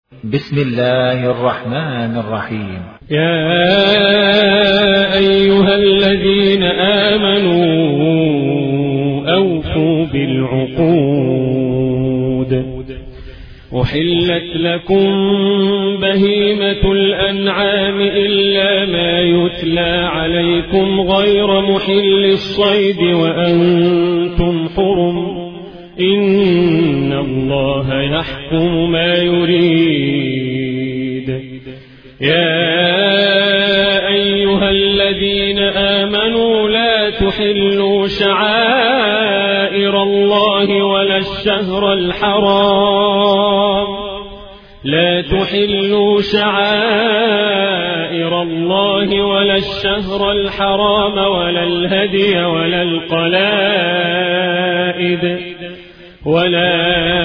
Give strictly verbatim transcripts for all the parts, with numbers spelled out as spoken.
بسم الله الرحمن الرحيم. يا أيها الذين آمنوا أوفوا بالعقود. أحلت لكم بهيمة الأنعام إلا ما يتلى عليكم غير محل الصيد وأنتم حرم، إن الله يحكم ما يريد. يا أيها الذين آمنوا لا تحلوا شعائر الله ولا الشهر الحرام لا تحلوا شعائر الله ولا الشهر الحرام ولا الهدي ولا القلائد ولا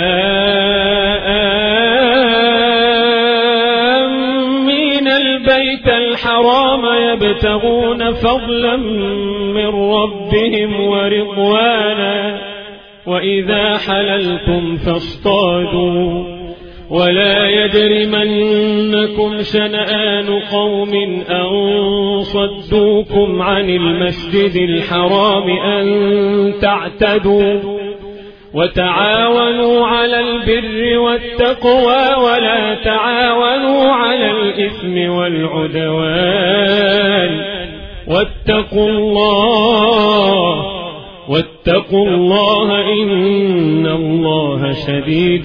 آمين البيت الحرام يبتغون فضلا من ربهم ورضوانا، وإذا حللتم فاصطادوا، ولا يجرمنكم شنآن قوم أن صدوكم عن المسجد الحرام أن تعتدوا، وتعاونوا على البر والتقوى ولا تعاونوا على الإثم والعدوان، واتقوا الله واتقوا الله إن الله شديد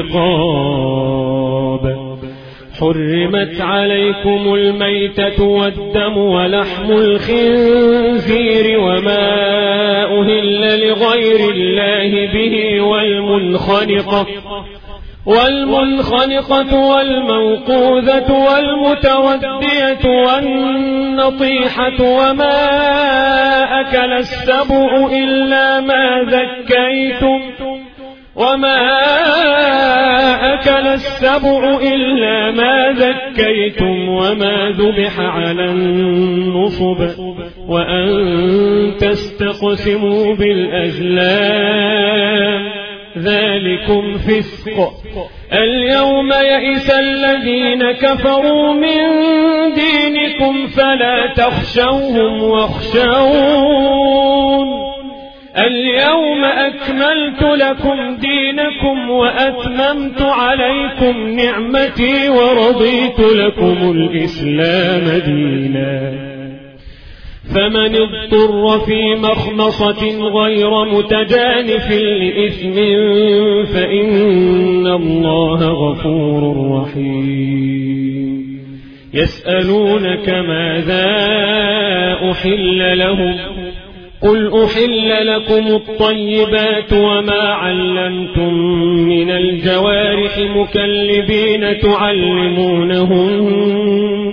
العقاب. حرمت عليكم الميتة والدم ولحم الخنزير وما أهل لغير الله به والمنخنقة والمنخنقة والموقوذة والمتردية والنطيحة وما أكل السبع إلا ما ذكيتم وما أكل السبع إلا ما ذكيتم وما ذبح على النصب وأن تستقسموا بالأزلام، ذلكم فسق. اليوم يئس الذين كفروا من دينكم فلا تخشوهم واخشون. اليوم أكملت لكم دينكم وأتممت عليكم نعمتي ورضيت لكم الإسلام دينا. فمن اضطر في مخمصة غير متجانف لإثم فإن الله غفور رحيم. يسألونك ماذا أحل لهم، قل أحل لكم الطيبات وما علمتم من الجوارح مكلبين تعلمونهن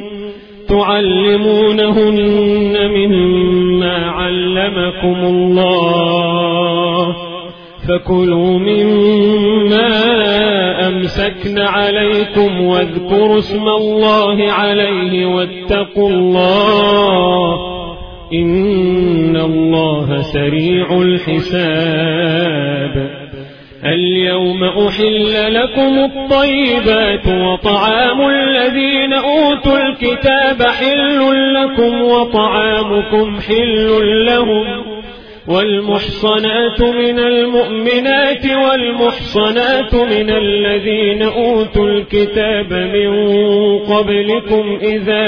تعلمونهن مما علمكم الله، فكلوا مما أمسكن عليكم واذكروا اسم الله عليه واتقوا الله إن الله سريع الحساب. اليوم أحل لكم الطيبات وطعام الذين أوتوا الكتاب حل لكم وطعامكم حل لهم، والمحصنات من المؤمنات والمحصنات من الذين أوتوا الكتاب من قبلكم إذا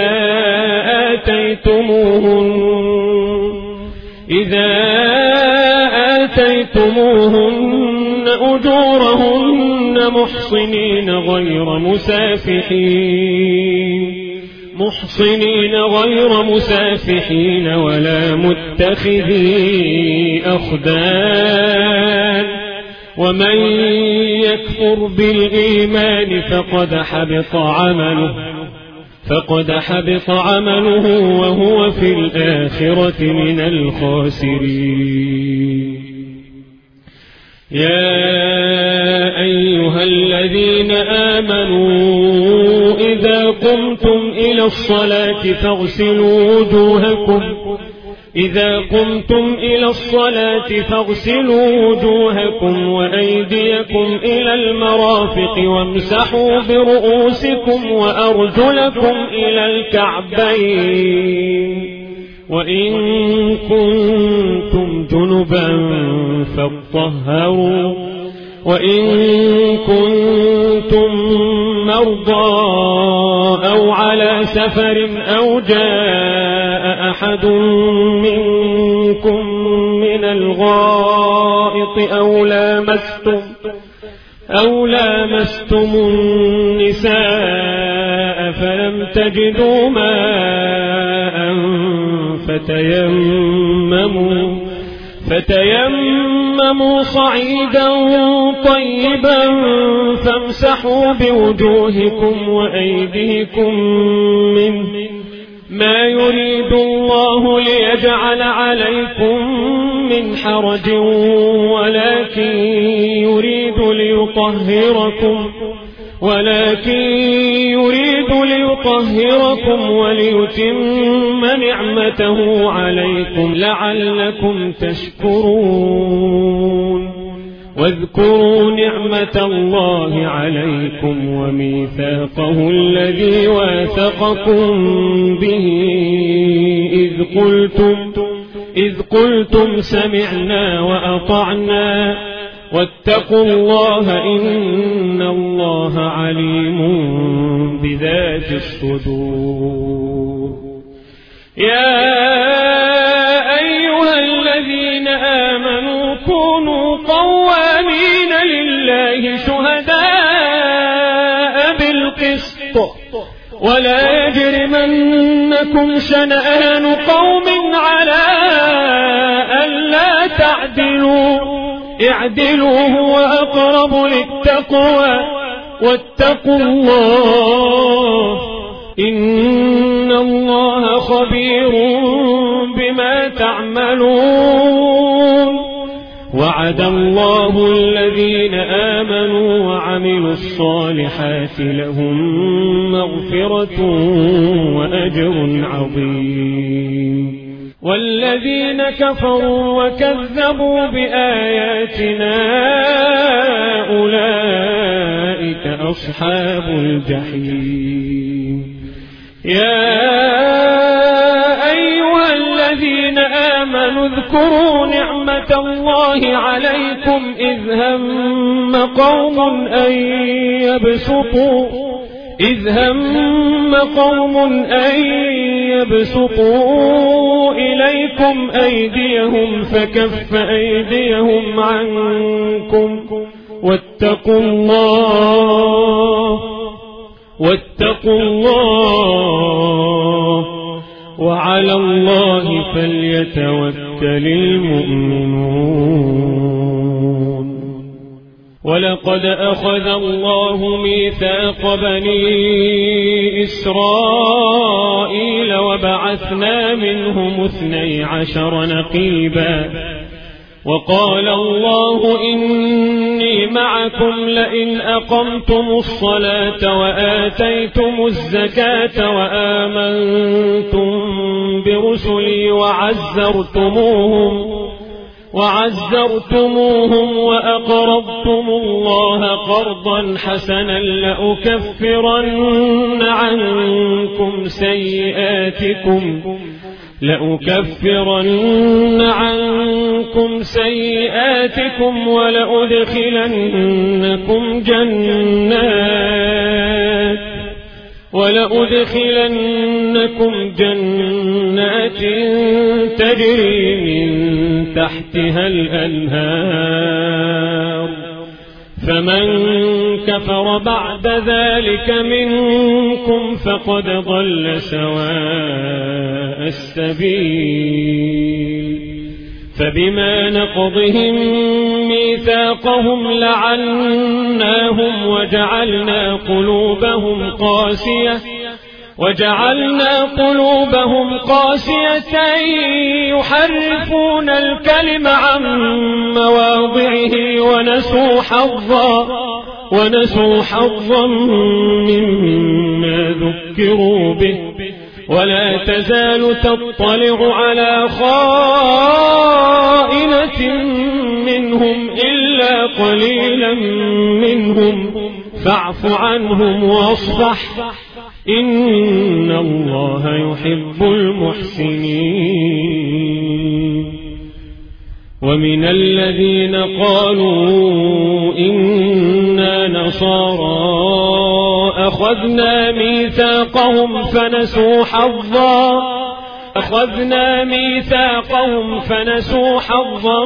آتيتموهن إذا آتيتموهن أجورهن محصنين غير مسافحين محصنين غير مسافحين ولا متخذي أخدان، ومن يكفر بالإيمان فقد حبط عمله فقد حبط عمله وهو في الآخرة من الخاسرين. يا أيها الذين آمنوا إذا قمتم إلى الصلاة فاغسلوا وجوهكم إذا قمتم إلى الصلاة فاغسلوا وجوهكم وأيديكم إلى المرافق وامسحوا برؤوسكم وأرجلكم إلى الكعبين وإن كنتم جنبا فاطهروا وإن كنتم مرضى أو على سفر أو جاء أحد منكم من الغائط أو لامستم أو لامستم النساء فلم تجدوا ماء فتيمموا فتيمموا صعيدا طيبا فامسحوا بوجوهكم وأيديكم منه ما يريد الله ليجعل عليكم من حرج ولكن يريد ليطهركم ولكن يريد ليطهركم وليتم نعمته عليكم لعلكم تشكرون واذكروا نعمة الله عليكم وميثاقه الذي واثقكم به إذ قلتم إذ قلتم سمعنا وأطعنا واتقوا الله إن الله عليم بذات الصدور يا أيها الذين آمنوا كونوا قوامين لله شهداء بالقسط ولا يجرمنكم شنآن قوم على ألا تعدلوا اعدلوا هو أقرب للتقوى واتقوا الله إن الله خبير بما تعملون وعد الله الذين آمنوا وعملوا الصالحات لهم مغفرة وأجر عظيم والذين كفروا وكذبوا بآياتنا أولئك أصحاب الجحيم يا أيها الذين آمنوا اذكروا نعمة الله عليكم إذ هم قوم أن يبسطوا إذ هم قوم أن يبسطوا إليكم أيديهم فكف أيديهم عنكم واتقوا الله واتقوا الله وعلى الله فليتوكل المؤمنون ولقد أخذ الله ميثاق بني إسرائيل وبعثنا منهم اثني عشر نقيبا وقال الله إني معكم لئن أقمتم الصلاة وآتيتم الزكاة وآمنتم برسلي وعزرتموهم وعزرتموهم وأقرضتم الله قرضا حسنا لأكفرن عنكم سيئاتكم لأكفرن عنكم سيئاتكم ولأدخلنكم جنات ولأدخلنكم جنات تجري من تحتها الأنهار فمن كفر بعد ذلك منكم فقد ضل سواء السبيل فبما نقضهم ميثاقهم لعناهم وجعلنا قلوبهم قاسية وجعلنا قلوبهم قاسية يحرفون الكلم عن مواضعه ونسوا حظا ونسوا حظا مما ذكروا به ولا تزال تطلع على خائنة منهم إلا قليلا منهم فاعف عنهم واصفح إن الله يحب المحسنين. ومن الذين قالوا إنا نصارى أخذنا ميثاقهم فنسوا حظا أخذنا ميثاقهم فنسوا حظا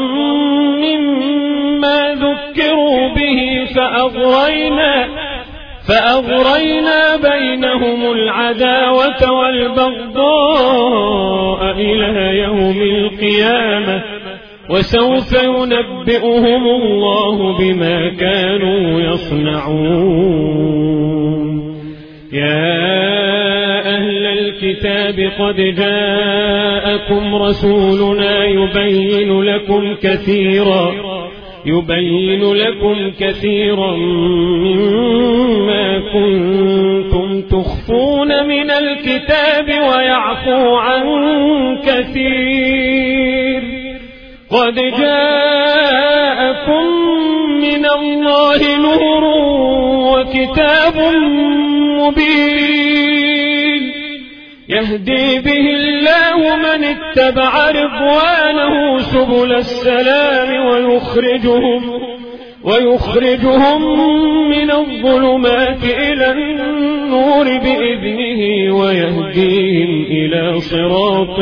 مما ذكروا به فأغرينا فأغرينا بينهم العداوة والبغضاء إلى يوم القيامة وسوف ينبئهم الله بما كانوا يصنعون. يا أهل الكتاب قد جاءكم رسولنا يبين لكم كثيرا يبين لكم كثيرا مما كنتم تخفون من الكتاب ويعفو عن كثير. قد جاءكم من الله نور وكتاب مبين يهدي به الله من اتبع رضوانه سبل السلام ويخرجهم ويخرجهم من الظلمات إلى النور بإذنه ويهديهم إلى صراط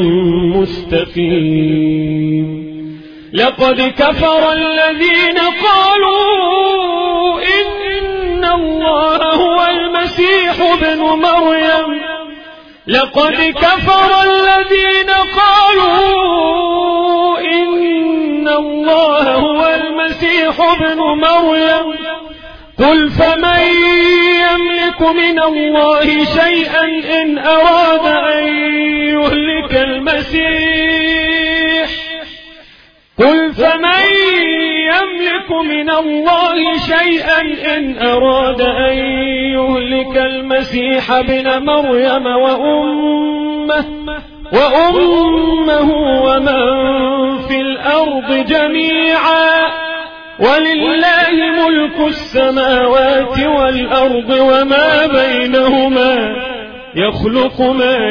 مستقيم. لقد كفر الذين قالوا إن الله هو المسيح ابن مريم لقد كفر الذين قالوا إن الله هو المسيح ابن مريم قل فمن يملك من الله شيئا إن أراد أن يهلك المسيح قل فمن يملك من الله شيئا إن أراد أن يهلك المسيح ابن مريم وأمه وأمه ومن في الأرض جميعا ولله ملك السماوات والأرض وما بينهما يخلق ما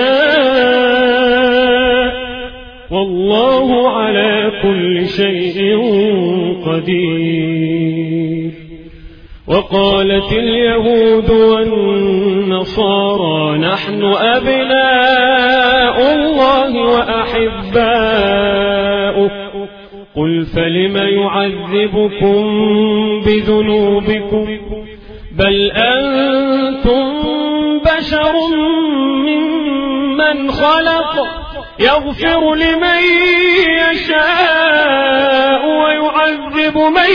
يشاء والله على كل شيء قدير. وقالت اليهود والنصارى نحن أبناء الله وأحباؤه قل فلم يعذبكم بذنوبكم بل أنتم بشر ممن خلق يغفر لمن يشاء ويعذب من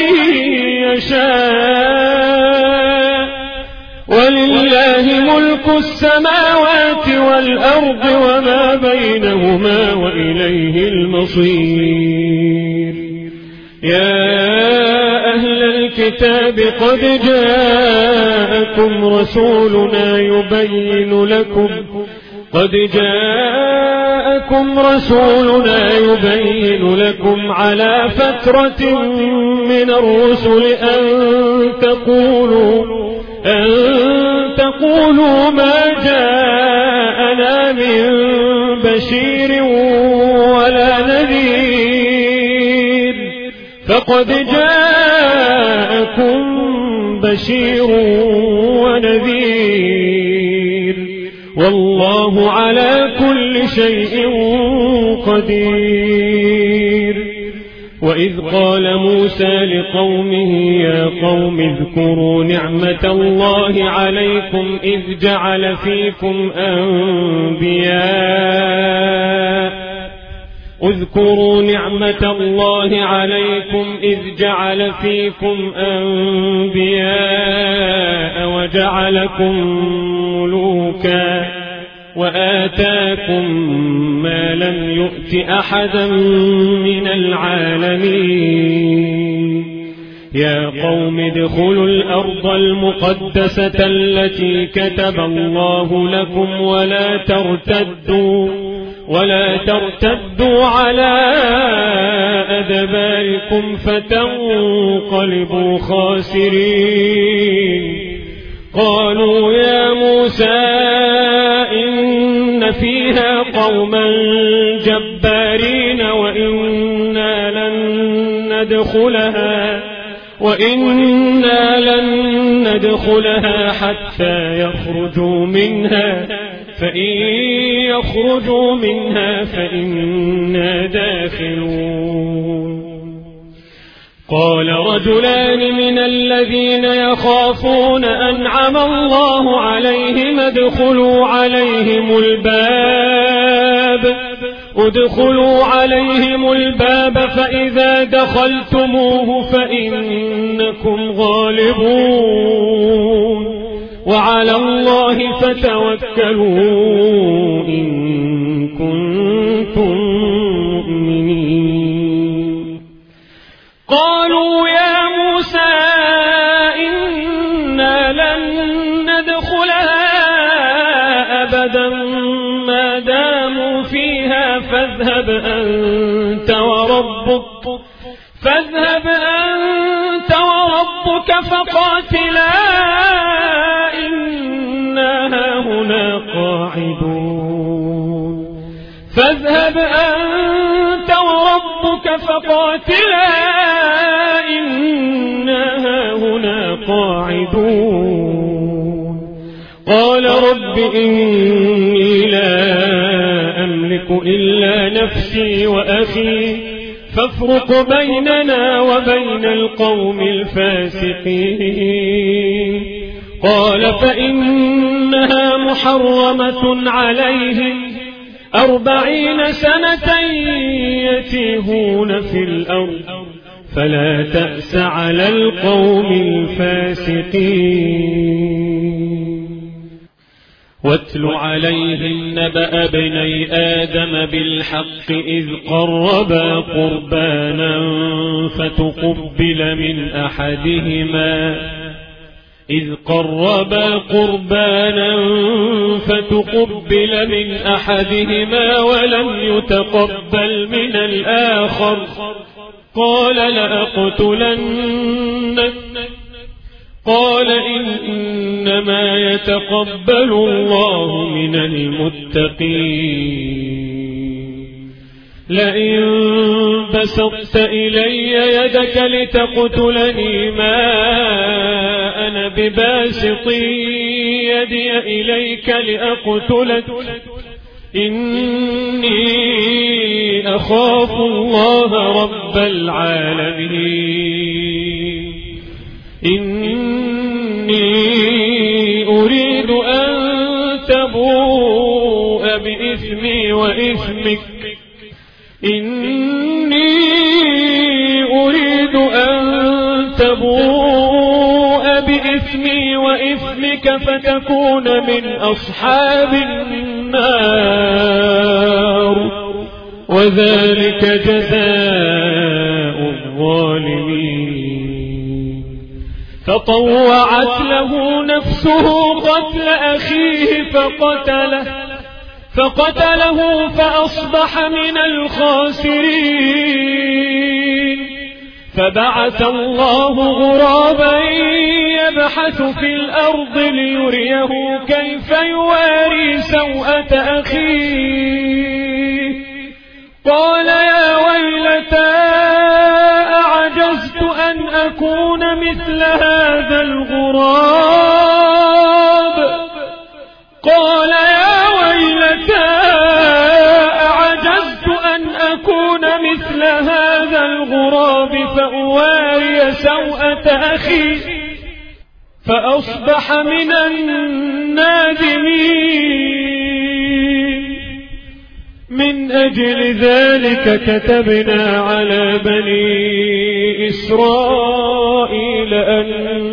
يشاء ولله ملك السماوات والأرض وما بينهما وإليه المصير. يا أهل الكتاب قد جاءكم رسولنا يبين لكم قد جاءكم رسولنا يبين لكم على فترة من الرسل أن تقولوا أن تقولوا ما جاءنا من بشير ولا نذير فقد جاءكم بشير ونذير والله على كل شيء قدير. وإذ قال موسى لقومه يا قوم اذكروا نعمة الله عليكم إذ جعل فيكم أنبياء اذكروا نعمة الله عليكم إذ جعل فيكم أنبياء وجعلكم ملوكا وآتاكم ما لم يؤت أحدا من العالمين يا قوم ادخلوا الأرض المقدسة التي كتب الله لكم ولا ترتدوا ولا ترتدوا على أدباركم فتنقلبوا خاسرين. قالوا يا موسى إن فيها قوما جبارين وإنا لن ندخلها وإنا لن ندخلها حتى يخرجوا منها فإن يخرجوا منها فإنا داخلون. قال رجلان من الذين يخافون أنعم الله عليهم ادخلوا عليهم الباب ادخلوا عليهم الباب فإذا دخلتموه فإنكم غالبون وعلى الله فتوكلوا إن كنتم مؤمنين. قالوا يا موسى إنا لن ندخلها أبدا ما داموا فيها فاذهب أنت وربك فاذهب أنت وربك فقاتلا إنا هنا قاعدون فاذهب أنت وربك فقاتلا إنا هنا قاعدون. قال رب إني لا أملك إلا نفسي وأخي فافرق بيننا وبين القوم الفاسقين. قال فإنها محرمة عليهم أربعين سنة يتيهون في الأرض فلا تأس على القوم الفاسقين. واتل عليهم نبأ ابني آدم بالحق إذ قربا قربانا فتقبل من أحدهما إذ قربا قربانا فتقبل من أحدهما ولم يتقبل من الآخر قال لأقتلنك قال إنما يتقبل الله من المتقين. لئن بسطت إلي يدك لتقتلني ما أنا بباسط يدي إليك لأقتلك إني أخاف الله رب العالمين. إني أريد أن تبوء بإثمي وإثمك إني أريد أن تبوء بإثمي وإثمك فتكون من أصحاب النار وذلك جزاء الظالمين. فطوعت له نفسه قتل أخيه فقتله فقتله فأصبح من الخاسرين. فبعث الله غرابا يبحث في الأرض ليريه كيف يواري سوءة أخيه قال يا ويلتى أعجزت أن أكون مثل هذا الغراب قال يا ويلتى أعجزت أن أكون مثل هذا الغراب فأواري سوءة أخي فأصبح من النادمين. من أجل ذلك كتبنا على بني إسرائيل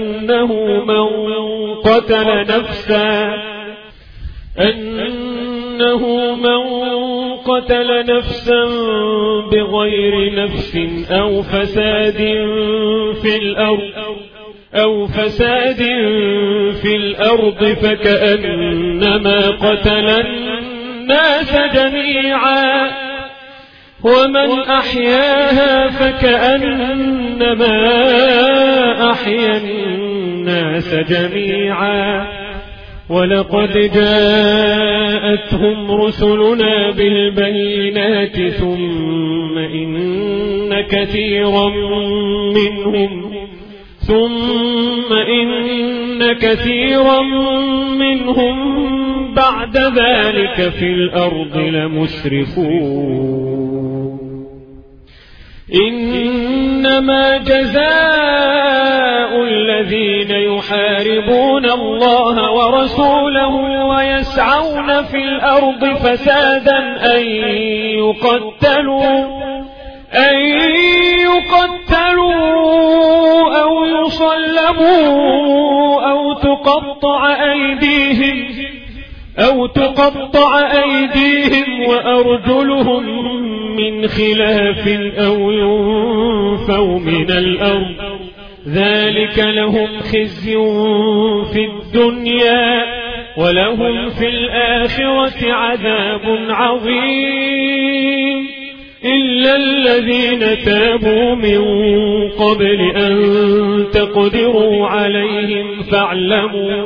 أنه من قتل نفسا أنه إنه من قتل نفسا بغير نفس أو فساد في الأرض أو فساد في الأرض فكأنما قتل الناس جميعا ومن أحياها فكأنما أحيا الناس جميعا ولقد جاءتهم رسلنا بالبينات ثم إن كثيرا منهم ثم إن كثيرا منهم بعد ذلك في الأرض لمسرفون إنما جزاء الذين يحاربون الله ورسوله ويسعون في الأرض فسادا أن يقتلوا أن يقتلوا أو يصلبوا أو تقطع أيديهم أو تقطع أيديهم وأرجلهم من خلاف أو ينفوا من الأرض ذلك لهم خزي في الدنيا ولهم في الآخرة عذاب عظيم إلا الذين تابوا من قبل أن تقدروا عليهم فاعلموا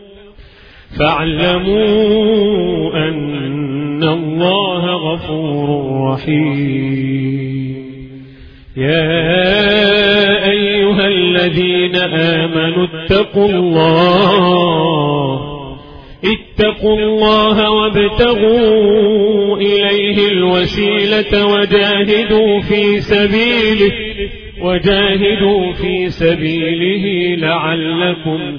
فاعلموا أن الله غفور رحيم يا أيها الذين آمنوا اتقوا الله اتقوا الله وابتغوا إليه الوسيلة وجاهدوا في سبيله وجاهدوا في سبيله لعلكم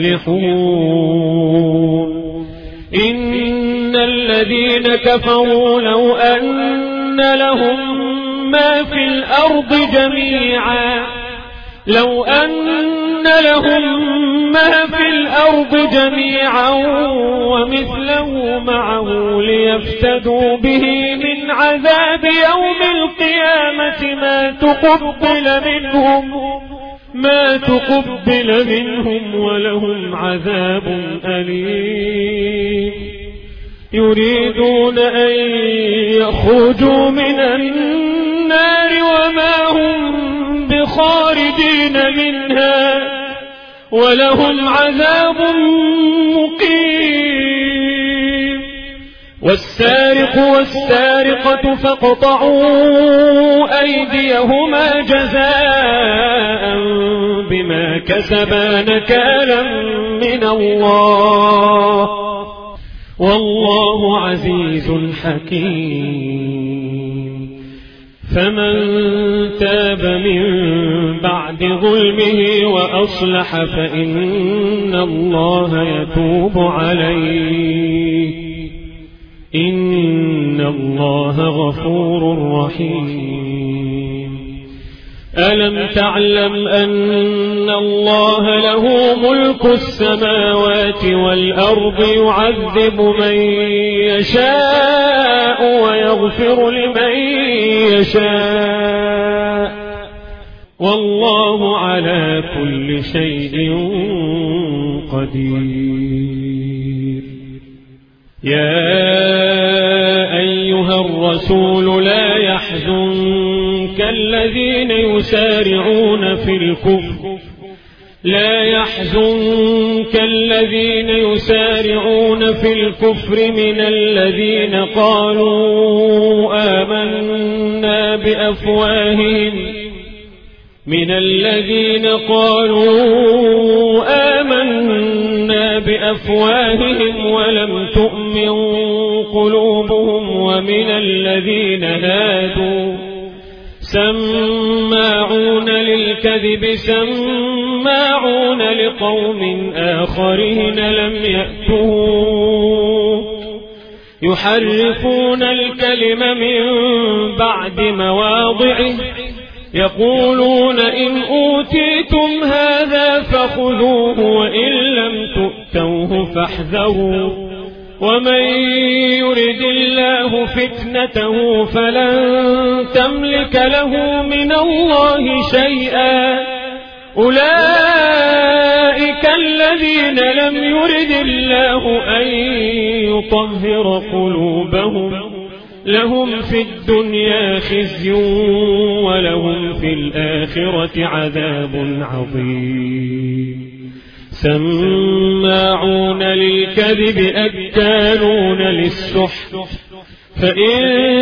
تفلحون إن الذين كفروا لو أن لهم ما في الأرض جميعا لو أن لهم ما في الأرض جميعا ومثله معه ليفتدوا به من عذاب يوم القيامة ما تقبل منهم ما تقبل منهم ولهم عذاب أليم يريدون أن يخرجوا من النار وما هم بخارجين منها ولهم عذاب مقيم والسارق والسارقة فاقطعوا أيديهما جزاء بما كسبا نكالا من الله والله عزيز حكيم فمن تاب من بعد ظلمه وأصلح فإن الله يتوب عليه إن الله غفور رحيم ألم تعلم أن الله له ملك السماوات والأرض يعذب من يشاء ويغفر لمن يشاء والله على كل شيء قدير يا أيها الرسول لا يحزنك الذين يسارعون في الكفر لا يحزنك الذين يسارعون في الكفر من الذين قالوا آمنا بأفواههم من الذين قالوا آمنا بأفواههم ولم تؤمن قلوبهم ومن الذين هادوا سماعون للكذب سماعون لقوم آخرين لم يأتوا يحرفون الكلم من بعد مواضعه يقولون إن أوتيتم هذا فخذوه وإن لم تؤتوه فاحذروا ومن يرد الله فتنته فلن تملك له من الله شيئا أولئك الذين لم يرد الله أن يطهر قلوبهم لهم في الدنيا خزي ولهم في الآخرة عذاب عظيم سماعون للكذب أكالون للسحت فإن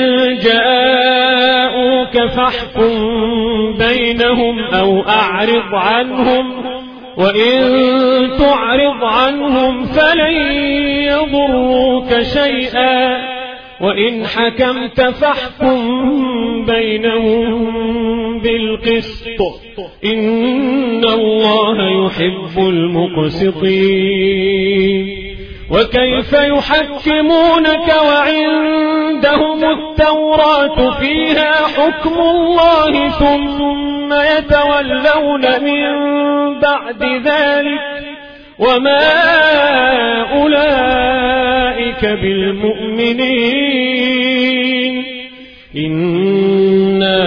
جاءوك فاحكم بينهم أو أعرض عنهم وإن تعرض عنهم فلن يضروك شيئا وإن حكمت فاحكم بينهم بالقسط إن الله يحب المقسطين وكيف يحكمونك وعندهم التوراة فيها حكم الله ثم يتولون من بعد ذلك وما أولئك بالمؤمنين إنا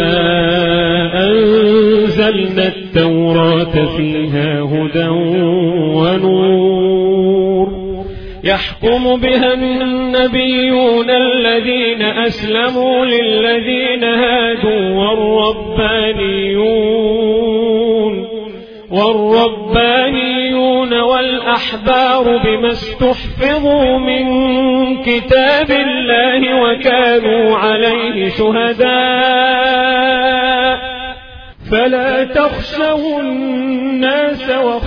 أنزلنا التوراة فيها هدى ونور يحكم بها النبيون الذين أسلموا للذين هادوا والربانيون والربانيون والأحبار بما استحفظوا من كتاب الله وكانوا عليه شهداء فلا تخشوا الناس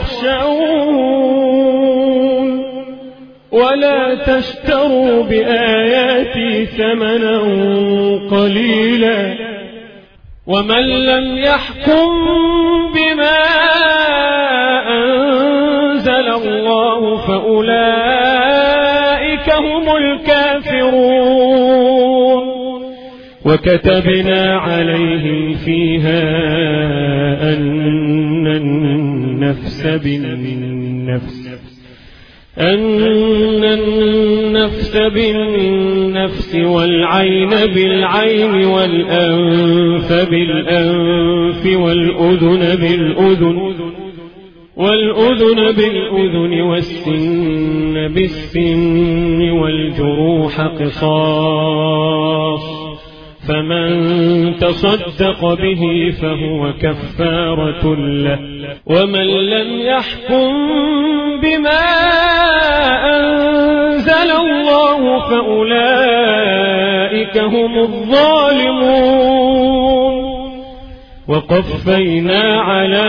واخشون ولا تشتروا بآياتي ثمنا قليلا ومن لم يحكم بما أنزل الله فأولئك هم الكافرون وكتبنا عليهم فيها أن النفس بالنفس أن النفس بالنفس والعين بالعين والأنف بالأنف والأذن بالأذن والأذن بالأذن والسن بالسن والجروح قصاص فمن تصدق به فهو كفارة له ومن لم يحكم بما أنزل الله فأولئك هم الظالمون وقفينا على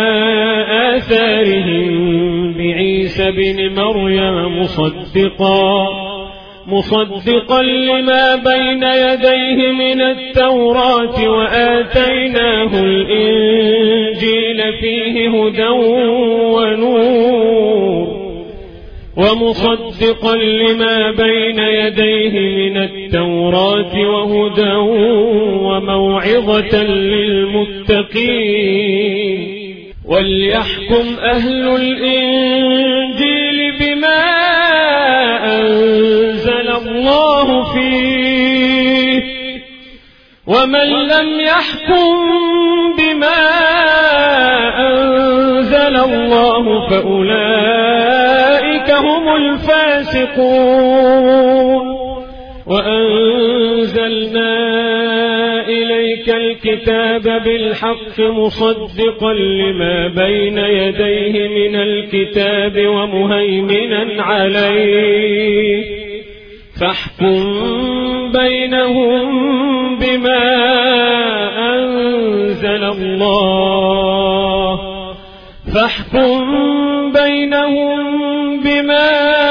آثارهم بعيسى بن مريم مصدقا مصدقا لما بين يديه من التوراة وآتيناه الإنجيل فيه هدى ونور ومصدقا لما بين يديه من التوراة وهدى وموعظة للمتقين وليحكم أهل الإنجيل بما أنزل الله فيه ومن لم يحكم بما أنزل الله فأولئك هم الفاسقون وأنزلنا إليك الكتاب بالحق مصدقا لما بين يديه من الكتاب ومهيمنا عليه فاحكم بينهم بما أنزل الله فاحكم بينهم بما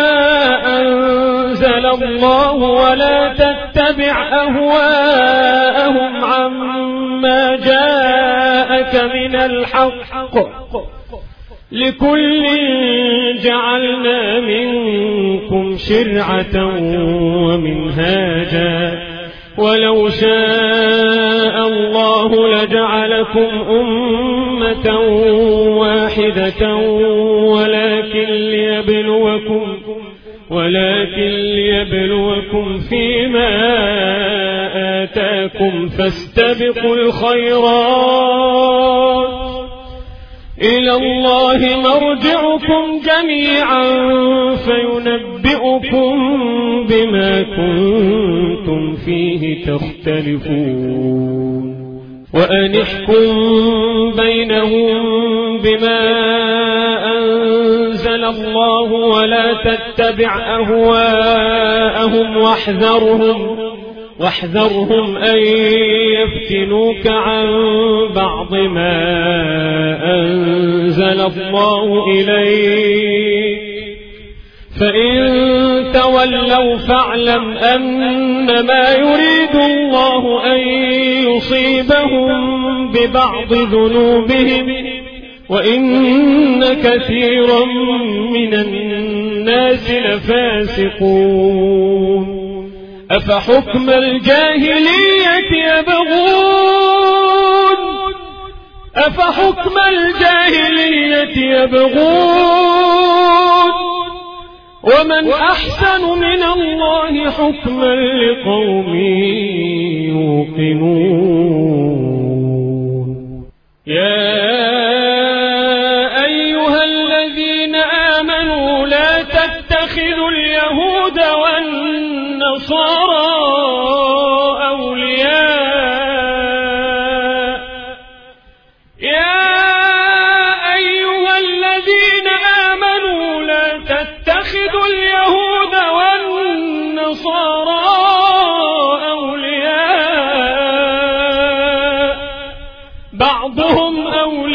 أنزل الله ولا تتبع أهواءهم عما جاءك من الحق لكل جعلنا منكم شرعة ومنهاجا ولو شاء الله لجعلكم أمة واحدة ولكن ليبلوكم ولكن ليبلوكم فيما آتاكم فاستبقوا الخيرات إلى الله مرجعكم جميعا فينبئكم بما كنتم فيه تختلفون وأنحكم بينهم بما أنزل الله ولا تتبع أهواءهم واحذرهم واحذرهم أن يفتنوك عن بعض ما أنزل الله إليك فإن تولوا فاعلم أنما يريد الله أن يصيبهم ببعض ذنوبهم وإن كثيرا من الناس لفاسقون أفحكم الجاهلية يبغون أفحكم الجاهلية يبغون ومن أحسن من الله حكما لقوم يوقنون يا أيها الذين آمنوا لا تتخذوا اليهود والنصارى أولياء يا أيها الذين آمنوا لا تتخذوا اليهود والنصارى أولياء بعضهم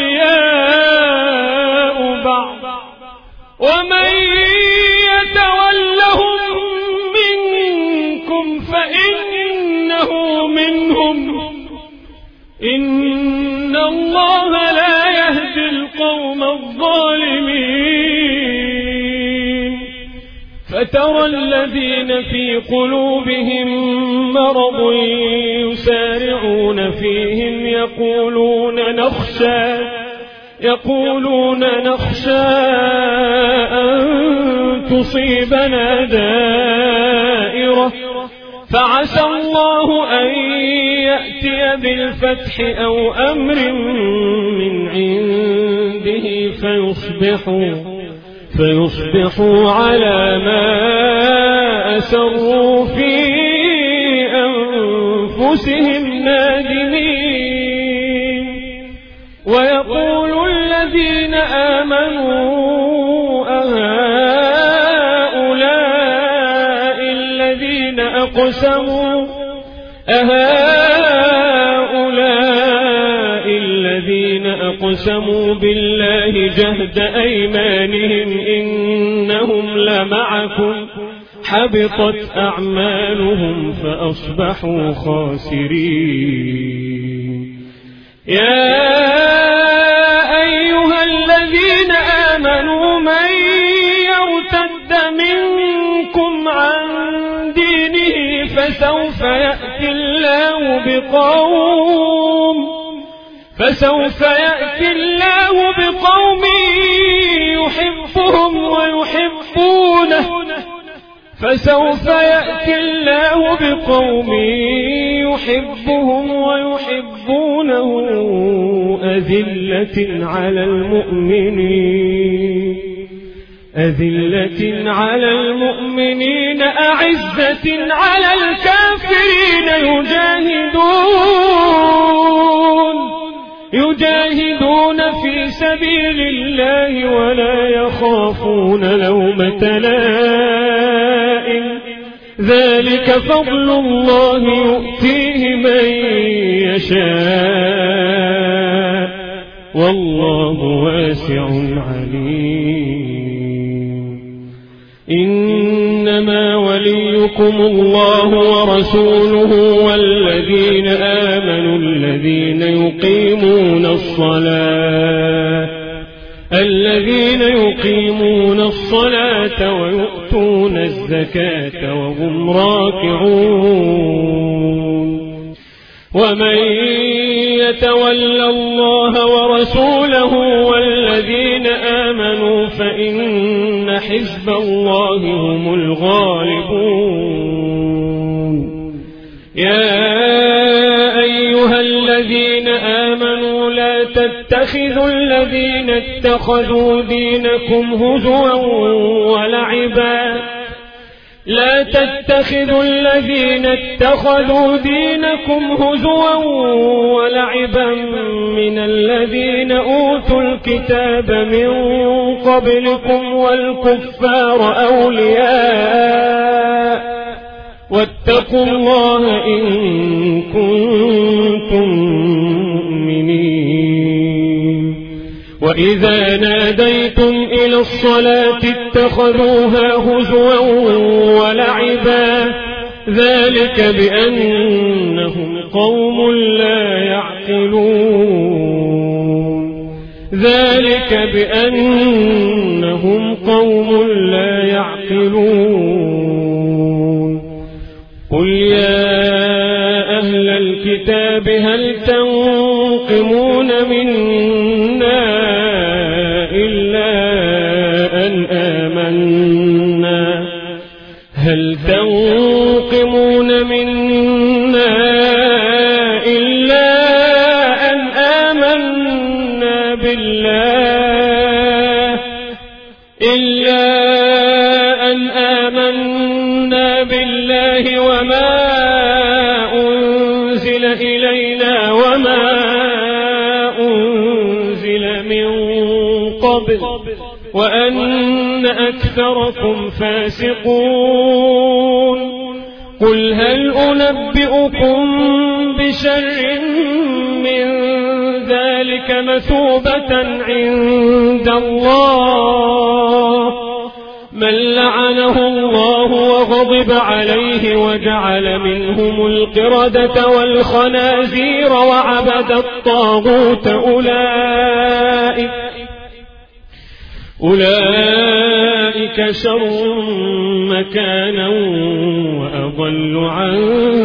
أولياء بعض ومن يتولهم منكم فإنه منهم إن الله لا يهدي القوم الظالمين فترى الذين في قلوبهم مرض يسارعون فيهم يقولون نخشى يقولون نخشى أن تصيبنا دائرة فعسى الله أن يأتي بالفتح أو أمر من عنده فيصبحوا فيصبحوا على ما أسروا في أنفسهم نادمين ويقول الذين آمنوا أهؤلاء الذين أقسموا أهؤلاء الذين أقسموا بالله جهد أيمانهم إنهم لمعكم حبطت أعمالهم فأصبحوا خاسرين يا أيها الذين آمنوا من يرتد منكم عن دينه فسوف يأتي الله بقوم فسوف يأتي الله بقوم يحبهم ويحبونه فسوف يأتي الله بقوم يحبهم ويحبونه أذلة على المؤمنين أذلة على المؤمنين أعزة على الكافرين يجاهدون يجاهدون في سبيل الله ولا يخافون لومة لائم ذلك فضل الله يؤتيه من يشاء والله واسع عليم إنما وليكم الله ورسوله والذين آمنوا الذين يقيمون الصلاة الذين يقيمون الصلاة ويؤتون الزكاة وهم راكعون ومن يتول الله ورسوله والذين آمنوا فإن حزب الله هم الغالبون. يا أيها الذين آمنوا لا تتخذوا الذين اتخذوا دينكم هزوا ولعبا لا تتخذوا الذين اتخذوا دينكم هزوا ولعبا من الذين أوتوا الكتاب من قبلكم والكفار أولياء واتقوا الله إن كنتم مؤمنين. وإذا ناديتم إلى الصلاة اتخذوها هزوا ولعبا ذلك بأنهم قوم لا يعقلون ذلك بأنهم قوم لا يعقلون. قل يا أهل الكتاب هل تنقمون منا إلا أن آمنا هل تنقمون منا إلا أن آمنا بالله إلا أن آمنا بالله وما أنزل إلينا وما أنزل من قبل وأن أكثركم فاسقون. قل هل أنبئكم بشر من ذلك مثوبة عند الله من لعنه الله وغضب عليه وجعل منهم القردة والخنازير وعبد الطاغوت أولئك أولئك شر مكانا وأضل عن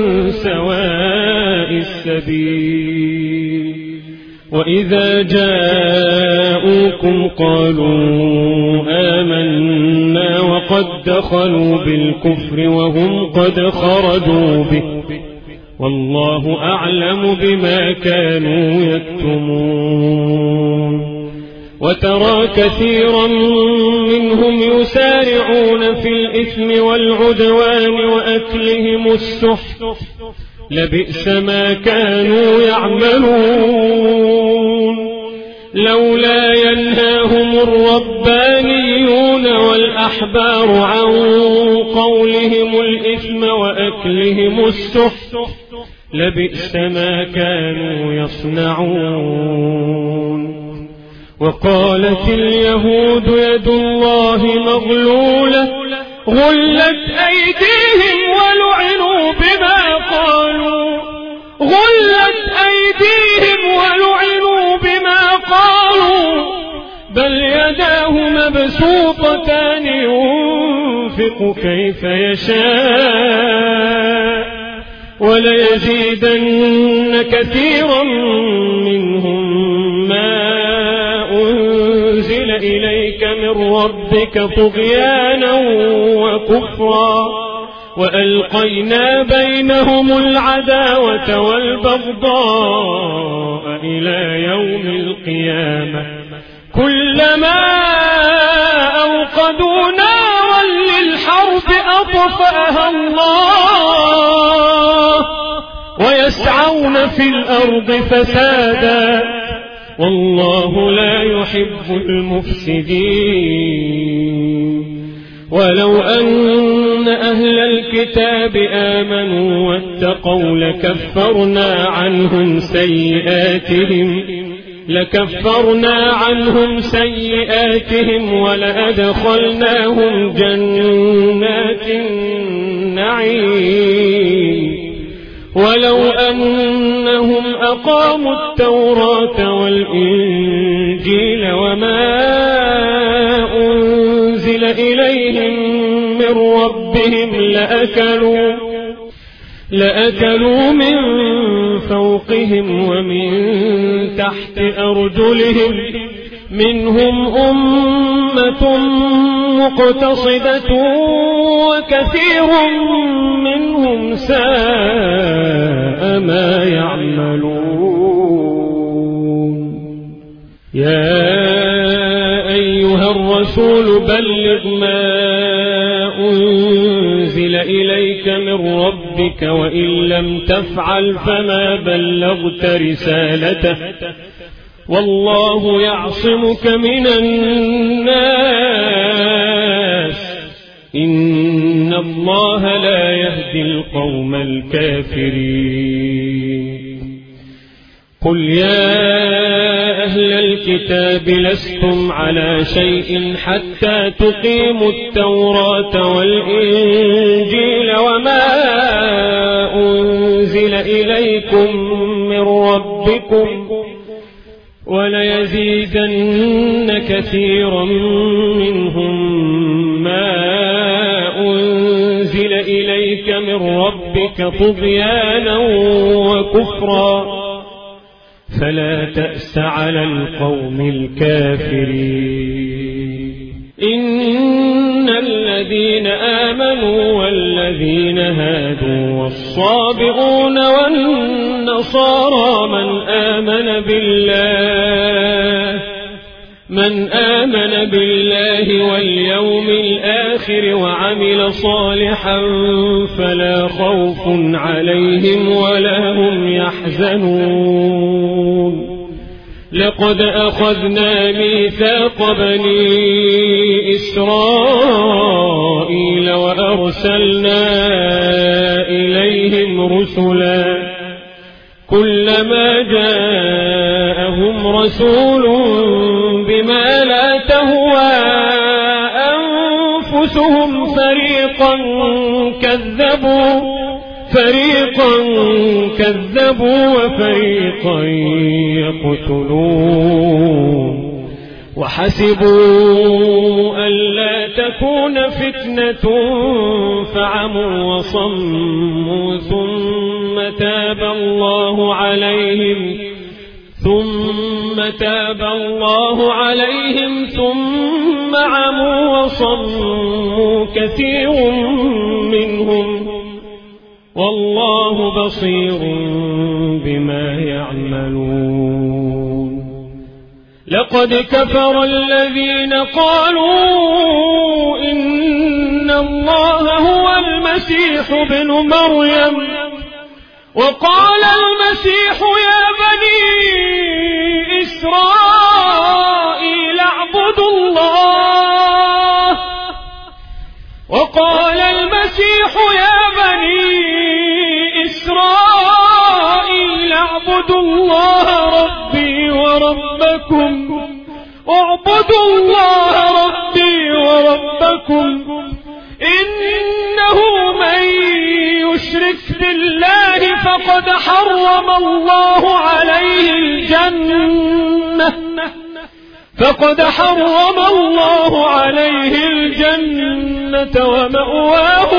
سواء السبيل. وإذا جاءوكم قالوا آمنا وقد دخلوا بالكفر وهم قد خرجوا به والله أعلم بما كانوا يكتمون. وترى كثيرا منهم يسارعون في الإثم والعدوان وأكلهم السحت لبئس ما كانوا يعملون. لولا ينهاهم الربانيون والأحبار عن قولهم الإثم وأكلهم السحت لبئس ما كانوا يصنعون. وقالت اليهود يد الله مغلولة غلت أيديهم ولعنوا بما قالوا غلت أيديهم ولعنوا بما قالوا بل يداه مبسوطتان ينفق كيف يشاء وليزيدن كثيرا منهم ما أنزل إليك من ربك طغيانا وكفرا وألقينا بينهم العداوة والبغضاء إلى يوم القيامة كلما أوقدوا نارا للحرب أطفأها الله ويسعون في الأرض فسادا والله لا يحب المفسدين. ولو أن أهل الكتاب آمنوا واتقوا لكفرنا عنهم سيئاتهم لكفرنا عنهم سيئاتهم ولأدخلناهم جنات النعيم. ولو أنهم أقاموا التوراة والإنجيل وما أنزل إليهم من ربهم لأكلوا لأكلوا من فوقهم ومن تحت أرجلهم منهم أمة مقتصدة وكثير منهم ساء ما يعملون. يا أيها الرسول بلغ ما أنزل إليك من ربك وإن لم تفعل فما بلغت رسالته والله يعصمك من الناس إن الله لا يهدي القوم الكافرين. قل يا أهل الكتاب لستم على شيء حتى تقيموا التوراة والإنجيل وما أنزل إليكم من ربكم وليزيدن كثيرا منهم ما أنزل إليك من ربك طغيانا وكفرا فلا تأس على القوم الكافرين. إن الذين آمنوا والذين هادوا والصابئون والنصارى من آمن بالله من آمن بالله واليوم الآخر وعمل صالحا فلا خوف عليهم ولا هم يحزنون. لقد أخذنا ميثاق بني إسرائيل وأرسلنا إليهم رسلا كلما جاءهم رسول بما لا تهوى أنفسهم فريقا كذبوا فريقا كذبوا وفريقا يقتلون وحسبوا ألا تكون فتنة فعموا وصموا ثم تاب الله عليهم ثم تاب الله عليهم ثم عموا وصموا كثير منهم والله بصير بما يعملون. لقد كفر الذين قالوا إن الله هو المسيح ابن مريم وقال المسيح يا بني إسرائيل اعبدوا الله وقال المسيح يا بني إسرائيل اعبدوا الله ربي وربكم اعبدوا الله ربي وربكم إنه من يشرك بالله فقد حرم الله عليه الجنة فقد حرم الله عليه الجنة ومأواه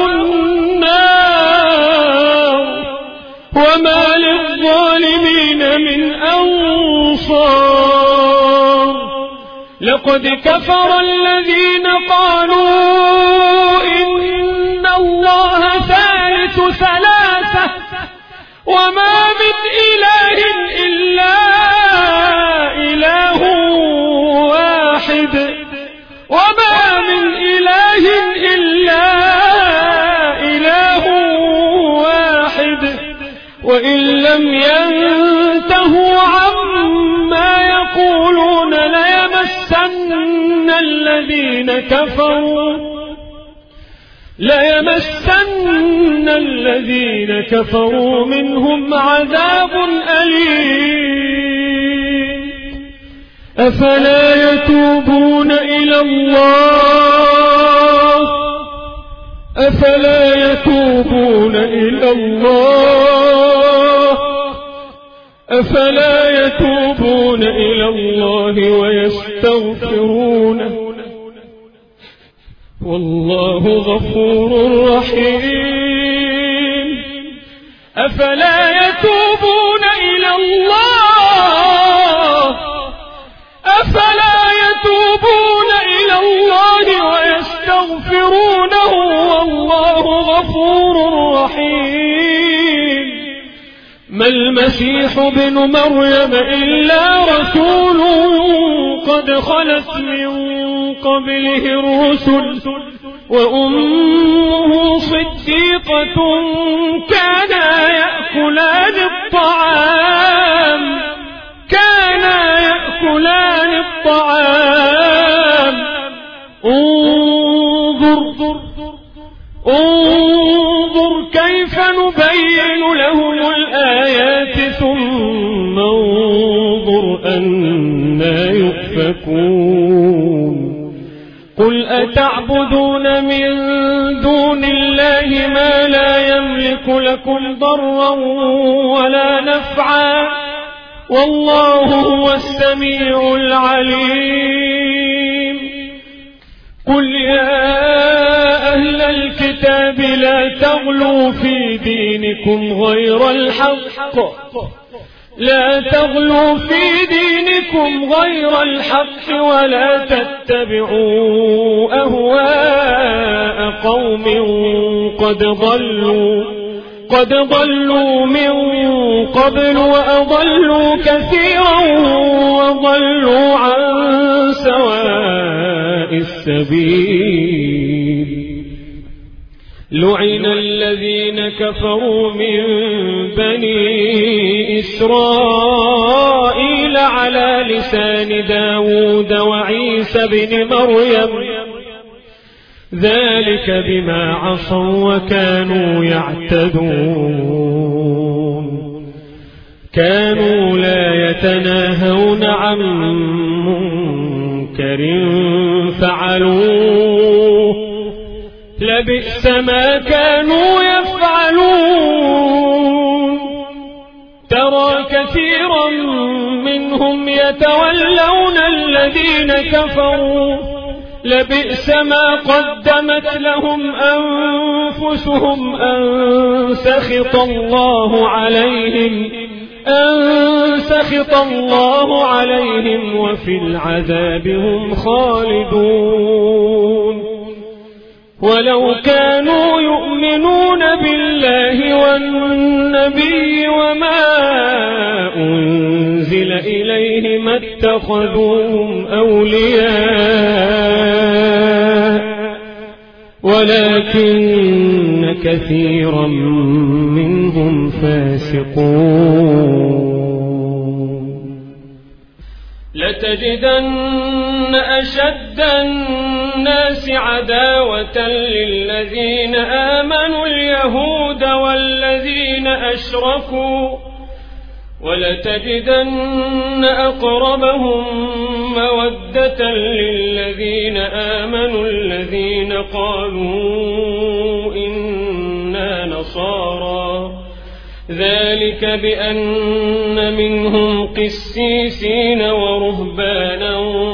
النار وما للظالمين من أنصار. لقد كفر الذين قالوا إن الله ثالث ثلاثة وما من إله إلا إله واحد وما من إله إلا إله واحد وإن لم ينتهوا عما يقولون ليمسن الذين كفروا ليمسن الذين كفروا منهم عذاب أليم. أفلا يتوبون إلى الله أفلا يتوبون إلى الله أفلا يتوبون إلى الله ويستغفرونه والله غفور رحيم. أفلا يتوبون إلى الله أفلا يتوبون إلى الله ويستغفرونه والله غفور رحيم. ما المسيح ابن مريم إلا رسول قد خلت من قبله الرسل وأمه صديقة كانا يأكلان الطعام كانا يأكلان الطعام انظر انظر كيف نبين لهم الآيات ثم انظر أنى يؤفكون. قل أتعبدون من دون الله ما لا يملك لكم ضرا ولا نفعا والله هو السميع العليم. قل يا أهل الكتاب لا تغلوا في دينكم غير الحق لا تغلوا في دينكم غير الحق ولا تتبعوا أهواء قوم قد ضلوا قد ضلوا من قبل وأضلوا كثيرا وضلوا عن سواء السبيل. لعن الذين كفروا من بني إسرائيل على لسان داود وعيسى بن مريم ذلك بما عصوا وكانوا يعتدون. كانوا لا يتناهون عن منكر فعلوه لبئس ما كانوا يفعلون. ترى كثيرا منهم يتولون الذين كفروا لبئس ما قدمت لهم أنفسهم أن سخط الله عليهم أن سخط الله عليهم وفي العذاب هم خالدون. ولو كانوا يؤمنون بالله والنبي وما أنزل إليه ما اتخذوهم أولياء ولكن كثيرا منهم فاسقون. لتجدن أشد الناس عداوة للذين آمنوا اليهود والذين أشركوا ولتجدن أقربهم مودة للذين آمنوا الذين قالوا إنا نصارى ذلك بأن منهم قسيسين ورهبانا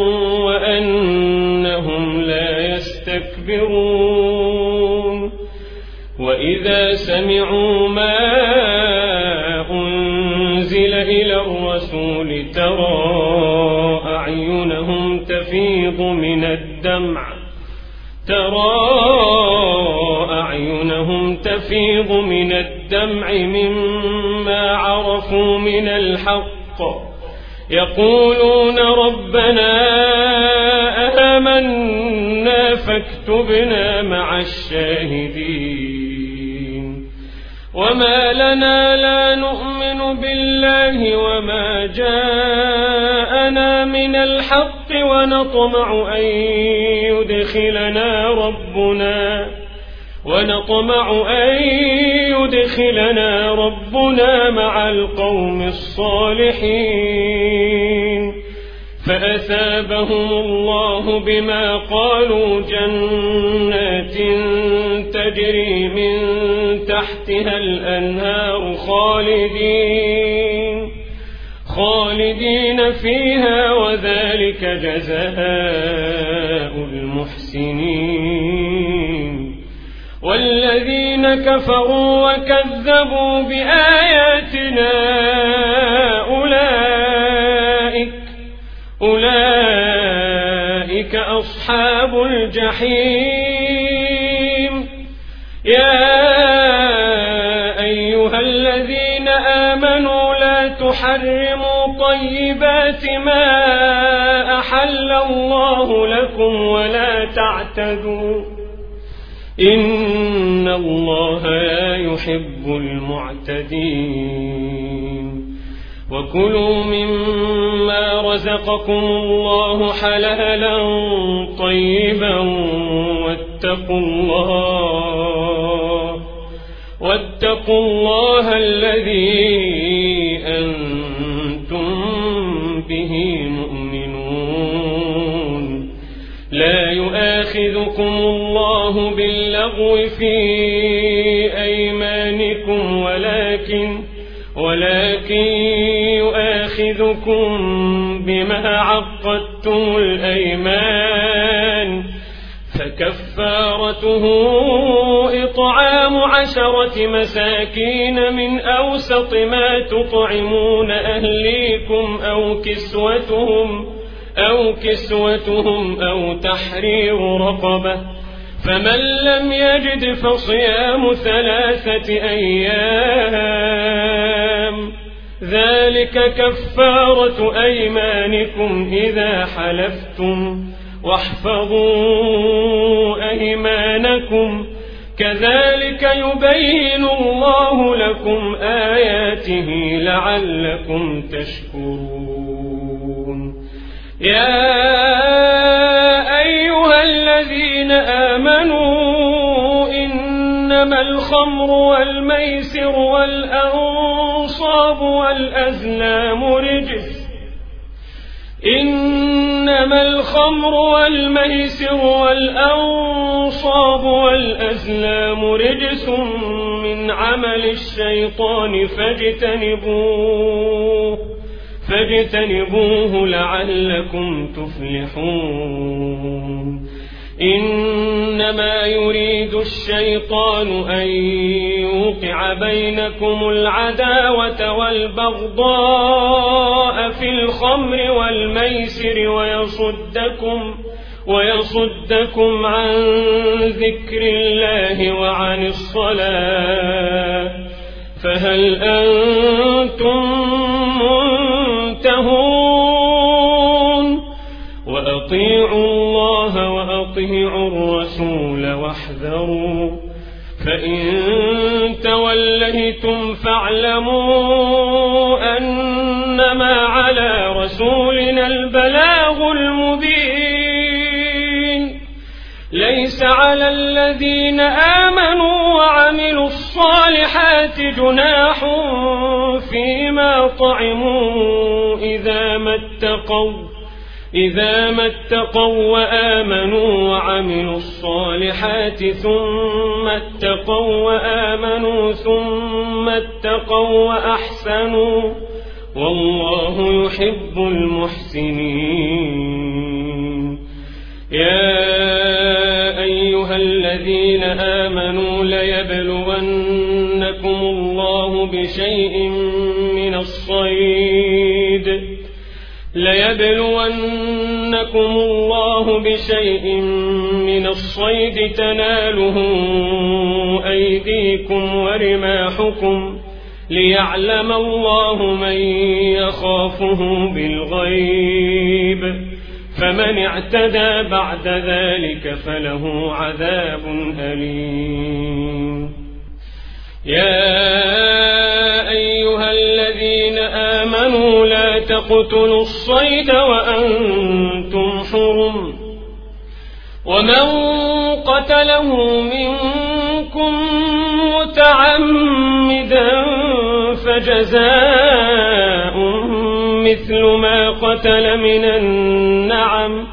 وأنهم لا يستكبرون. وإذا سمعوا ما أنزل إلى الرسول ترى أعينهم تفيض من الدمع ترى أعينهم تفيض من الدمع مما عرفوا من الحق يقولون ربنا آمنا فاكتبنا مع الشاهدين. وما لنا لا نؤمن بالله وما جاءنا من الحق ونطمع أن يدخلنا ربنا ونطمع أن يدخلنا ربنا مع القوم الصالحين. فأثابهم الله بما قالوا جنات تجري من تحتها الأنهار خالدين خالدين فيها وذلك جزاء المحسنين. والذين كفروا وكذبوا بآياتنا أولئك أولئك أولئك أصحاب الجحيم. يا أيها الذين آمنوا لا تحرموا طيبات ما أحل الله لكم ولا تعتدوا إن الله لا يحب المعتدين. وكلوا مما رزقكم الله حلالا طيبا واتقوا الله واتقوا الله الذي أنتم به مؤمنون. لا يؤاخذكم الله باللغو في أيمانكم ولكن ولكن يؤاخذكم بما عقدتم الأيمان فكفارته إطعام عشرة مساكين من أوسط ما تطعمون أهليكم أو كسوتهم أو كسوتهم أو تحرير رقبة فمن لم يجد فصيام ثلاثة أيام ذلك كفارة أيمانكم إذا حلفتم واحفظوا أيمانكم كذلك يبين الله لكم آياته لعلكم تشكرون. يا أيها الذين آمنوا إنما الخمر والميسر والأنصاب والأزلام رجس إنما الخمر والميسر والأنصاب والأزلام رجس من عمل الشيطان فاجتنبوه فاجتنبوه لعلكم تفلحون. إنما يريد الشيطان أن يوقع بينكم العداوة والبغضاء في الخمر والميسر ويصدكم ويصدكم عن ذكر الله وعن الصلاة فهل أنتم منتهون؟ وأطيعوا الله وأطيعوا الرسول واحذروا فإن توليتم فاعلموا أنما على رسولنا البلاغ المبين. ليس على الذين آمنوا وعملوا الصالحات جناح فيما طعموا إذا ما اتقوا إذا ما اتقوا وآمنوا وعملوا الصالحات ثم اتقوا وآمنوا ثم اتقوا وأحسنوا والله يحب المحسنين. يا أيها الذين آمنوا ليبلونكم الله بشيء من الصيد ليبلونكم الله بشيء من الصيد تناله أيديكم ورماحكم ليعلم الله من يخافه بالغيب فمن اعتدى بعد ذلك فله عذاب أليم. يا أيها الذين آمنوا لا تقتلوا الصيد وأنتم حرم ومن قتله منكم متعمدا فجزاء مثل ما قتل من النعم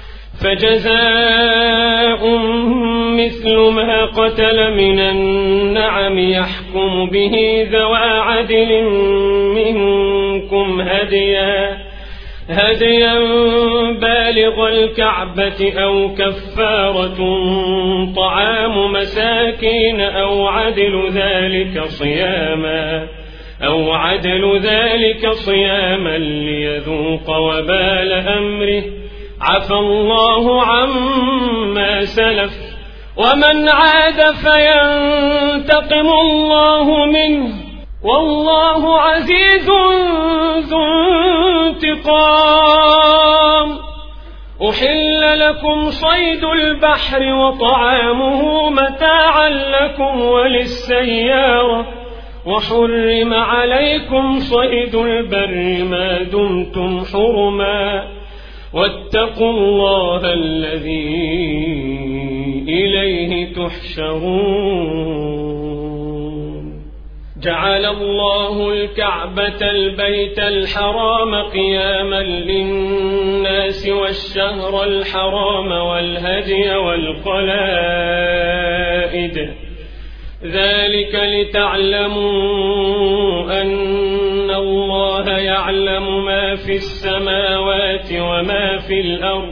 فجزاء مثل ما قتل من النعم يحكم به ذوى عدل منكم هديا هديا بالغ الكعبة أو كفارة طعام مساكين أو عدل ذلك صياما أو عدل ذلك صياما ليذوق وبال أمره عفى الله عما سلف ومن عاد فينتقم الله منه والله عزيز ذو انتقام. أحل لكم صيد البحر وطعامه متاعا لكم وللسيارة وحرم عليكم صيد البر ما دمتم حرما واتقوا الله الذي إليه تحشرون. جعل الله الكعبة البيت الحرام قياما للناس والشهر الحرام والهدي والقلائد ذلك لتعلموا أن الله يعلم ما في السماوات وما في الأرض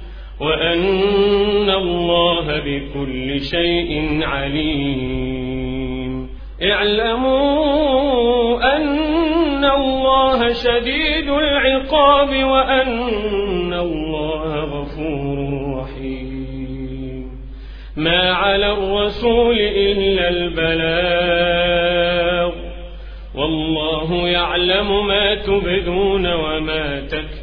وأن الله بكل شيء عليم. اعلموا أن الله شديد العقاب وأن الله غفور رحيم. ما على الرسول إلا البلاغ والله يعلم ما تبدون وما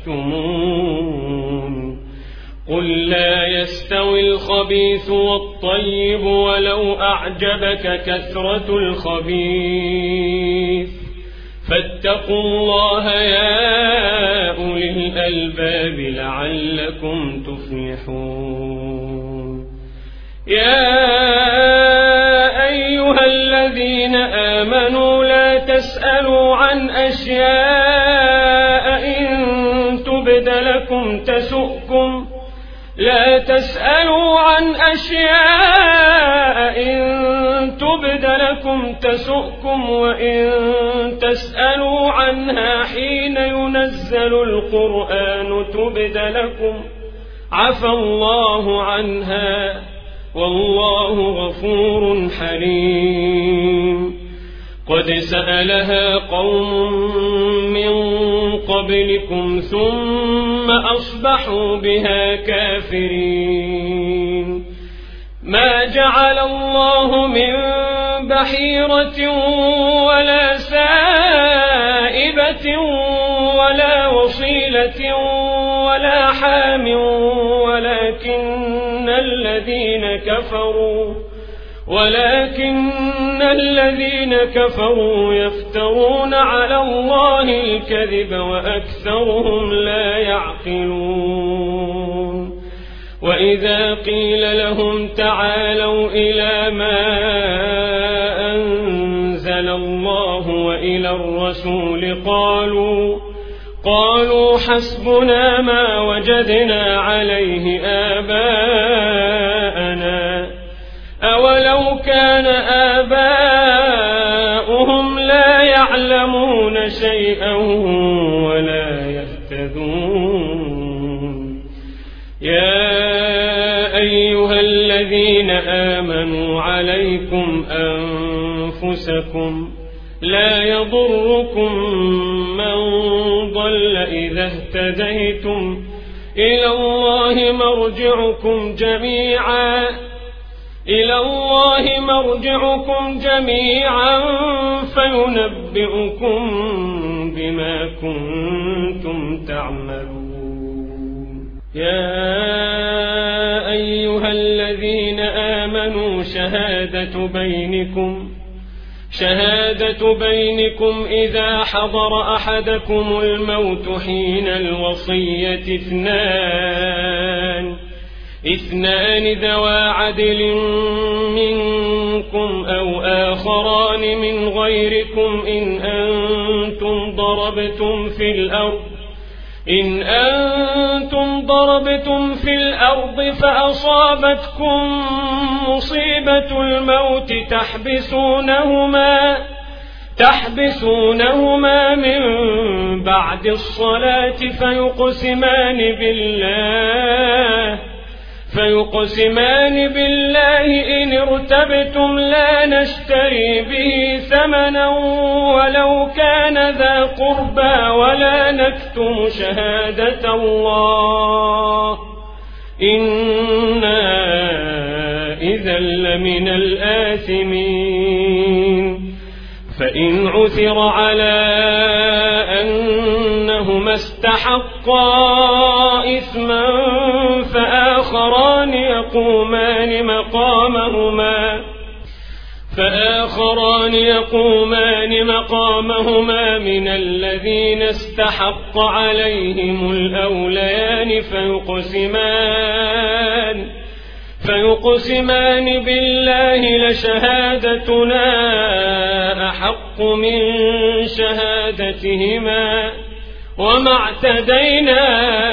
تكتمون. قل لا يستوي الخبيث والطيب ولو أعجبك كثرة الخبيث فاتقوا الله يا أولي الألباب لعلكم تفلحون. يا أيها الذين آمنوا لا تسألوا عن أشياء إن تبد لكم تسؤكم لا تسألوا عن أشياء إن تبد لكم تسؤكم وإن تسألوا عنها حين ينزل القرآن تبد لكم عفى الله عنها والله غفور حليم. قد سألها قوم من قبلكم ثم أصبحوا بها كافرين. ما جعل الله من بحيرة ولا سائبة ولا وصيلة ولا حام ولكن الذين كفروا ولكن الذين كفروا يفترون على الله الكذب وأكثرهم لا يعقلون. وإذا قيل لهم تعالوا إلى ما أنزل الله وإلى الرسول قالوا قالوا حسبنا ما وجدنا عليه آباءنا أولو كان آباؤهم لا يعلمون شيئا ولا يهتدون. يا أيها الذين آمنوا عليكم أنفسكم لا يضركم من ضل إذا اهتديتم إلى الله مرجعكم جميعا إلى الله مرجعكم جميعا فينبئكم بما كنتم تعملون. يا أيها الذين آمنوا شهادة بينكم شهادة بينكم إذا حضر أحدكم الموت حين الوصية اثنان اثنان ذوى عدل منكم أو آخران من غيركم إن أنتم ضربتم في الأرض إن أنتم ضربتم في الأرض فأصابتكم مصيبة الموت تحبسونهما تحبسونهما من بعد الصلاة فيقسمان بالله فيقسمان بالله إن ارتبتم لا نشتري به ثمنا ولو كان ذا قربى ولا نكتم شهادة الله إنا إذا لمن الآثمين. فإن عثر على أنهما استحقا إثما فآخران يقومان مقامهما فآخران يقومان مقامهما من الذين استحق عليهم الأوليان فيقسمان فيقسمان بالله لشهادتنا أحق من شهادتهما وما اعتدينا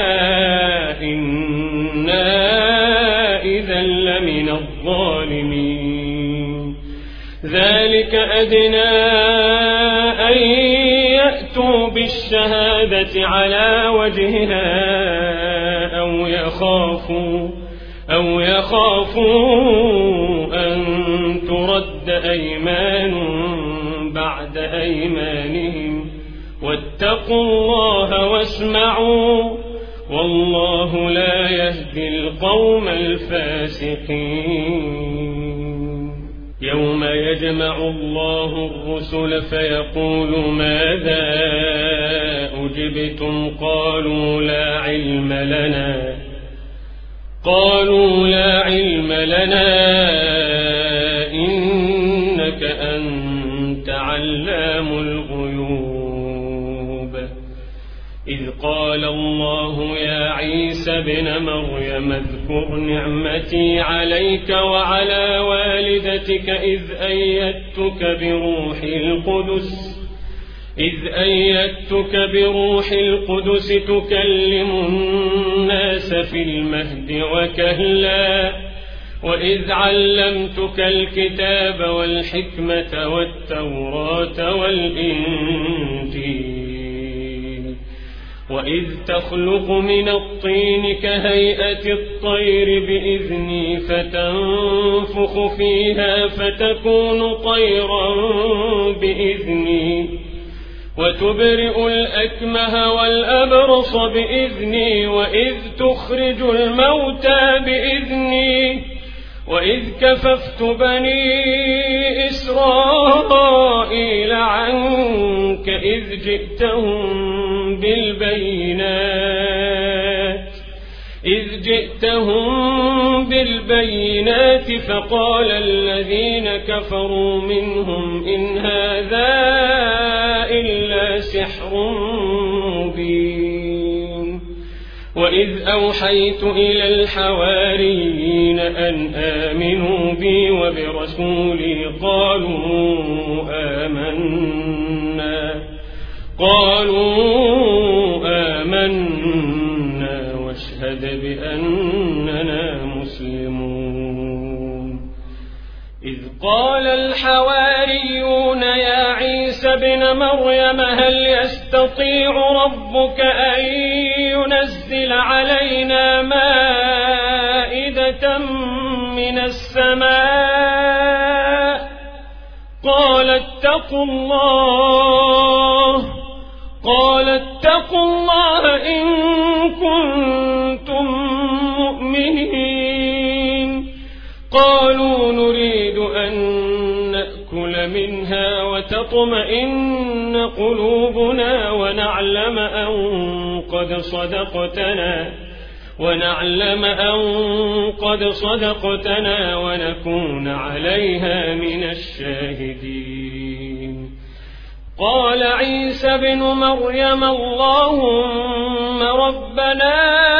إنا إذا لمن الظالمين. ذلك أدنى أن يأتوا بالشهادة على وجهها أو يخافوا أو يخافوا أن ترد أيمان بعد أيمانهم واتقوا الله واسمعوا والله لا يهدي القوم الفاسقين. يوم يجمع الله الرسل فيقول ماذا أجبتم قالوا لا علم لنا قالوا لا علم لنا إنك أنت علام الغيوب. إذ قال الله يا عيسى ابن مريم اذكر نعمتي عليك وعلى والدتك إذ أيدتك بروح القدس إذ أيدتك بروح القدس تكلم الناس في المهد وكهلا وإذ علمتك الكتاب والحكمة والتوراة والإنجيل وإذ تخلق من الطين كهيئة الطير بإذني فتنفخ فيها فتكون طيرا بإذني وتبرئ الأكمه والأبرص بإذني وإذ تخرج الموتى بإذني وإذ كففت بني إسرائيل عنك إذ جئتهم بالبينات إذ جئتهم بالبينات فقال الذين كفروا منهم إن هذا إلا سحر مبين. وإذ أوحيت إلى الحواريين أن آمنوا بي وبرسولي قالوا آمنا قالوا آمنا واشهد بأننا مسلمون. إذ قال الحواريون يا عيسى ابن مريم هل يستطيع ربك أن ينزل علينا مائدة من السماء قال اتقوا الله قال اتقوا الله إن كنتم مؤمنين. قالوا نريد أن نأكل منها وتطمئن قلوبنا ونعلم أن قد صدقتنا ونعلم أن قد صدقتنا ونكون عليها من الشاهدين. قال عيسى ابن مريم اللهم ربنا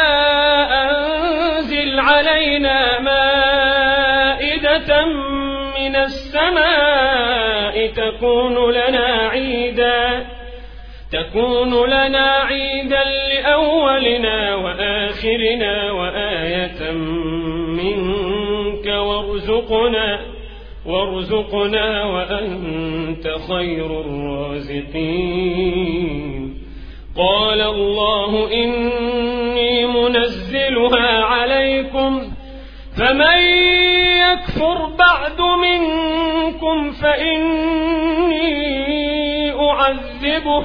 أنزل علينا مائدة من السماء تكون لنا عيدا تكون لنا عيدا لأولنا وآخرنا وآية منك وارزقنا وارزقنا وأنت خير الرازقين. قال الله إني منزلها عليكم فمن يكفر بعد منكم فإني أعذبه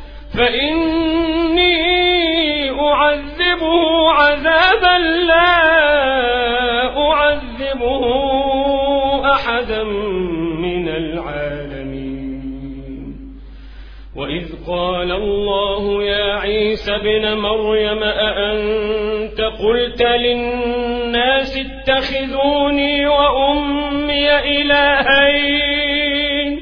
فإني أعذبه عذابا لا أعذبه أحدا من العالمين. وإذ قال الله يا عيسى ابن مريم أأنت قلت للناس اتخذوني وأمي إلهين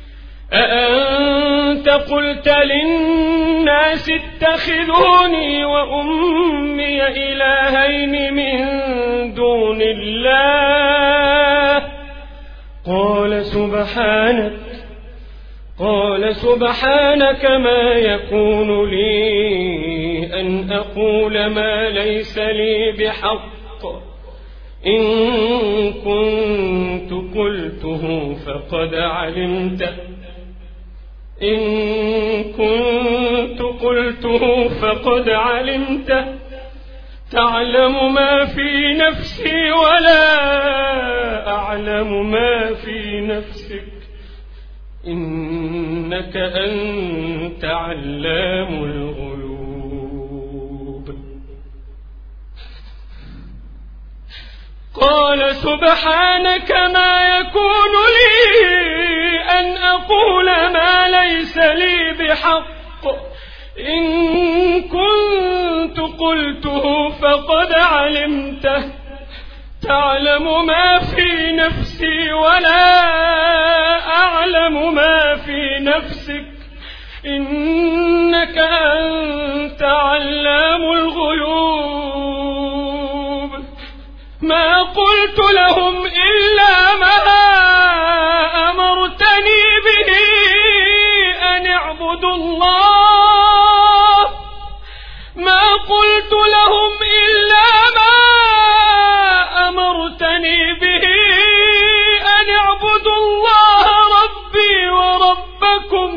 أأنت قلت للناس اتخذوني وأمي إلهين من دون الله قال سبحانك قال سبحانك ما يكون لي أن أقول ما ليس لي بحق إن كنت قلته فقد علمته إن كنت قلته فقد علمته تعلم ما في نفسي ولا أعلم ما في نفسك إنك أنت علام الغيوب. قال سبحانك ما يكون لي أن أقول ما ليس لي بحق إن كنت قلته فقد علمته تعلم ما في نفسي ولا أعلم ما في نفسك إنك أنت علام الغيوب. ما قلت لهم إلا ما أمرتني به أن اعبدوا الله ما قلت لهم إلا ما أمرتني به أن اعبدوا الله ربي وربكم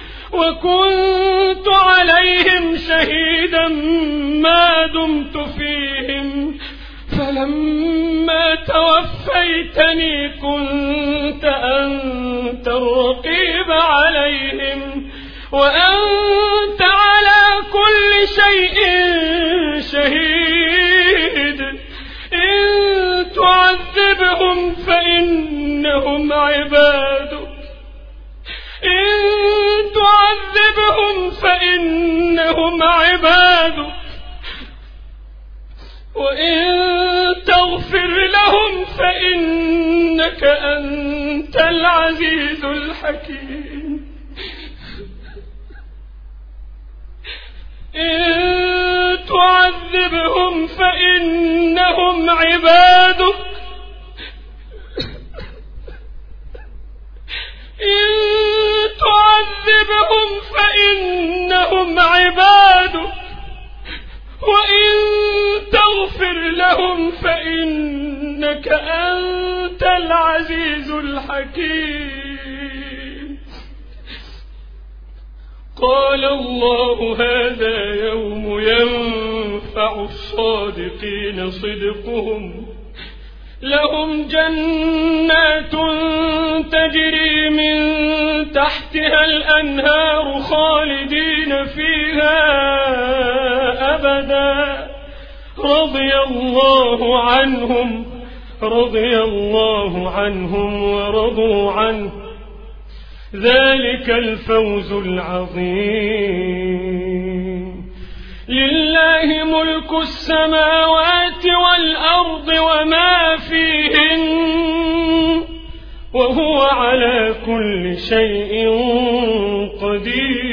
وكنت عليهم شهيدا ما دمت فيهم فلما توفيتني كنت أنت الرقيب عليهم وأنت على كل شيء شهيد. إن تعذبهم فإنهم عبادك إن تعذبهم فإنهم عبادك وإن تغفر لهم فإنك أنت العزيز الحكيم. إن تعذبهم فإنهم عبادك إن تعذبهم فإنهم عبادك وإن تغفر لهم فإنك أنت العزيز الحكيم. قال الله هذا يوم ينفع الصادقين صدقهم لهم جنات تجري من تحتها الأنهار خالدين فيها أبدا رضي الله عنهم رضي الله عنهم ورضوا عنه ذلك الفوز العظيم. لله ملك السماوات والأرض وما فيهن وهو على كل شيء قدير.